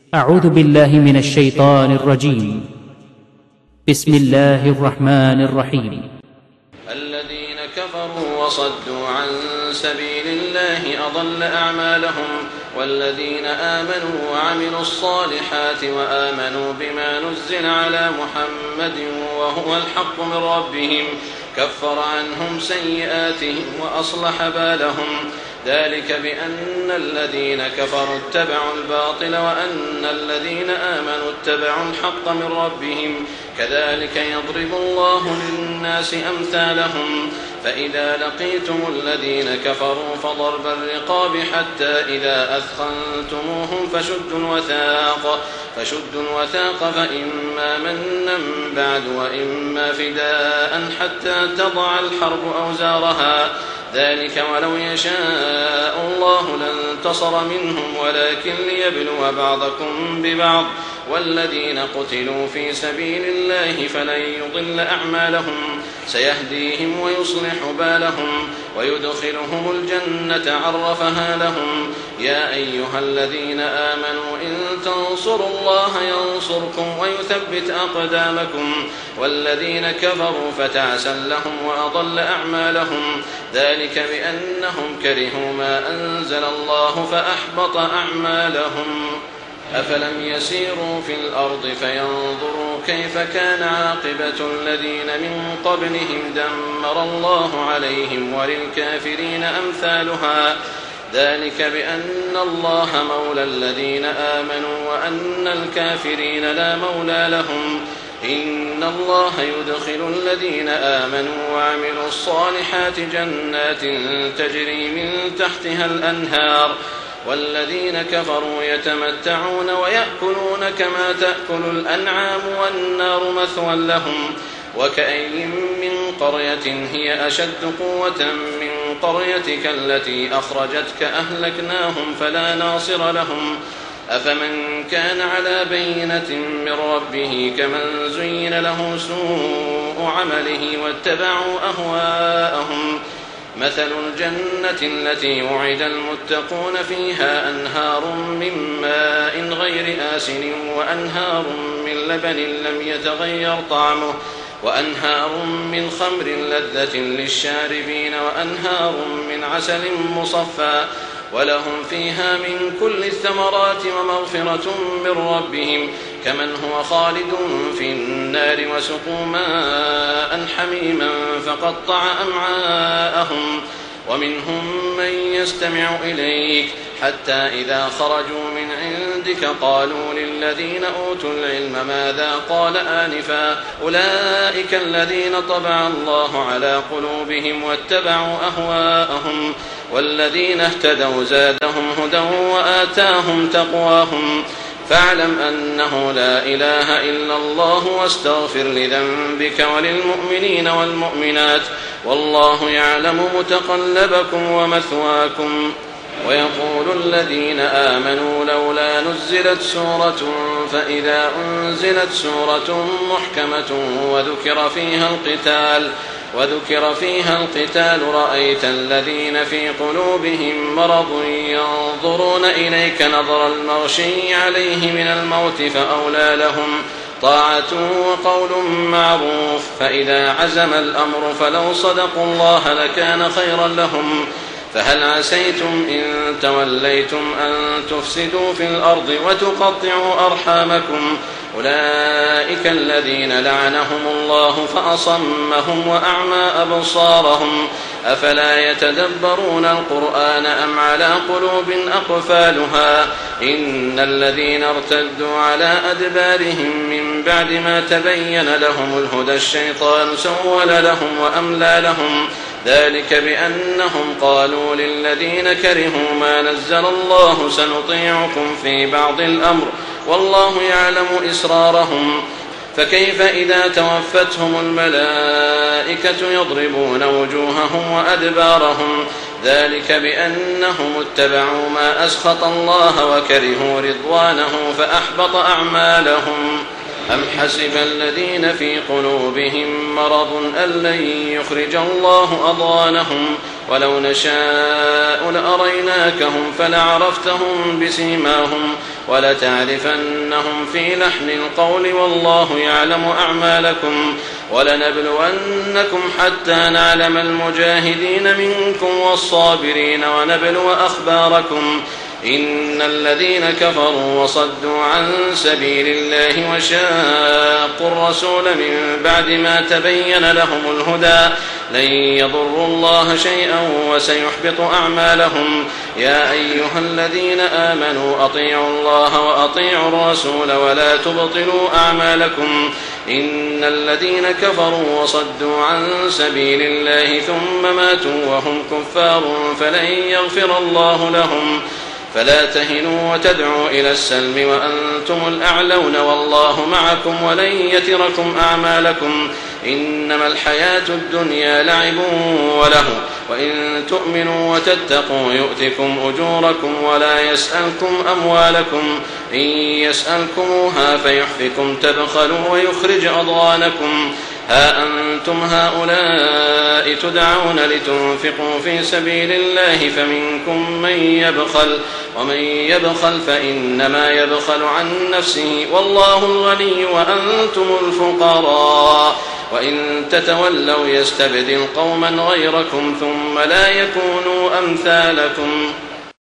أعوذ بالله من الشيطان الرجيم. بسم الله الرحمن الرحيم. الذين كفروا وصدوا عن سبيل الله أضل أعمالهم، والذين آمنوا وعملوا الصالحات وآمنوا بما نزل على محمد وهو الحق من ربهم كفر عنهم سيئاتهم وأصلح بالهم، ذلك بأن الذين كفروا اتبعوا الباطل وأن الذين آمنوا اتبعوا الحق من ربهم، كذلك يضرب الله للناس أمثالهم. فإذا لقيتم الذين كفروا فضرب الرقاب حتى إذا أثخنتموهم فشدوا الوثاق فإما منا بعد وإما فداء حتى تضع الحرب أوزارها، ذلك ولو يشاء الله لانتصر منهم ولكن ليبلو بعضكم ببعض، والذين قتلوا في سبيل الله فلن يضل أعمالهم، سيهديهم ويصلح بالهم ويدخلهم الجنة عرفها لهم. يا أيها الذين آمنوا إن تنصروا الله ينصركم ويثبت أقدامكم، والذين كفروا فتعسا لهم وأضل أعمالهم، ذلك بأنهم كرهوا ما أنزل الله فأحبط أعمالهم. أفلم يسيروا في الأرض فينظروا كيف كان عاقبة الذين من قبلهم دمر الله عليهم وللكافرين أمثالها، ذلك بأن الله مولى الذين آمنوا وأن الكافرين لا مولى لهم. إن الله يدخل الذين آمنوا وعملوا الصالحات جنات تجري من تحتها الأنهار، والذين كفروا يتمتعون ويأكلون كما تأكل الأنعام والنار مثوى لهم. وكأي من قرية هي أشد قوة من قريتك التي أخرجتك أهلكناهم فلا ناصر لهم. أفمن كان على بينة من ربه كمن زين له سوء عمله واتبعوا أهواءهم. مثل الجنة التي وعد المتقون فيها أنهار من ماء غير آسن وأنهار من لبن لم يتغير طعمه وأنهار من خمر لذة للشاربين وأنهار من عسل مصفى، ولهم فيها من كل الثمرات ومغفرة من ربهم، كمن هو خالد في النار وسقوا ماء حميما فقطع أمعاءهم. ومنهم من يستمع إليك حتى إذا خرجوا من عندك قالوا للذين أوتوا العلم ماذا قال آنفا، أولئك الذين طبع الله على قلوبهم واتبعوا أهواءهم، والذين ehtدوا زادهم هدى وآتاهم تقواهم. فاعلم أنه لا إله إلا الله واستغفر لذنبك وللمؤمنين والمؤمنات، والله يعلم متقلبكم ومثواكم. ويقول الذين آمنوا لولا نزلت سورة، فإذا أنزلت سورة محكمة وذكر فيها القتال رأيت الذين في قلوبهم مرض ينظرون إليك نظر المغشي عليه من الموت، فأولى لهم طاعة وقول معروف. فإذا عزم الأمر فلو صدقوا الله لكان خيرا لهم. فهل عسيتم إن توليتم أن تفسدوا في الأرض وتقطعوا أرحامكم؟ أولئك الذين لعنهم الله فأصمهم وأعمى أبصارهم. أفلا يتدبرون القرآن أم على قلوب أقفالها؟ إن الذين ارتدوا على أدبارهم من بعد ما تبين لهم الهدى الشيطان سول لهم وأملى لهم، ذلك بأنهم قالوا للذين كرهوا ما نزل الله سنطيعكم في بعض الأمر والله يعلم إسرارهم. فكيف إذا توفتهم الملائكة يضربون وجوههم وأدبارهم، ذلك بأنهم اتبعوا ما أسخط الله وكرهوا رضوانه فأحبط أعمالهم. أم حسب الذين في قلوبهم مرض أن لن يخرج الله أضغانهم، ولو نشاء لأريناكهم فلعرفتهم بسيماهم ولتعرفنهم في لحن القول والله يعلم أعمالكم ولنبلونكم حتى نعلم المجاهدين منكم والصابرين ونبلو أخباركم إن الذين كفروا وصدوا عن سبيل الله وشاقوا الرسول من بعد ما تبين لهم الهدى لن يضروا الله شيئا وسيحبط أعمالهم يا أيها الذين آمنوا أطيعوا الله وأطيعوا الرسول ولا تبطلوا أعمالكم إن الذين كفروا وصدوا عن سبيل الله ثم ماتوا وهم كفار فلن يغفر الله لهم فلا تهنوا وتدعوا إلى السلم وأنتم الأعلون والله معكم ولن يتركم أعمالكم إنما الحياة الدنيا لعب وله وإن تؤمنوا وتتقوا يؤتكم أجوركم ولا يسألكم أموالكم إن يسألكموها فيحفكم تبخلوا ويخرج أضغانكم ها أنتم هؤلاء تدعون لتنفقوا في سبيل الله فمنكم من يبخل ومن يبخل فإنما يبخل عن نفسه والله الغني وأنتم الفقراء وإن تتولوا يستبدل قوما غيركم ثم لا يكونوا أمثالكم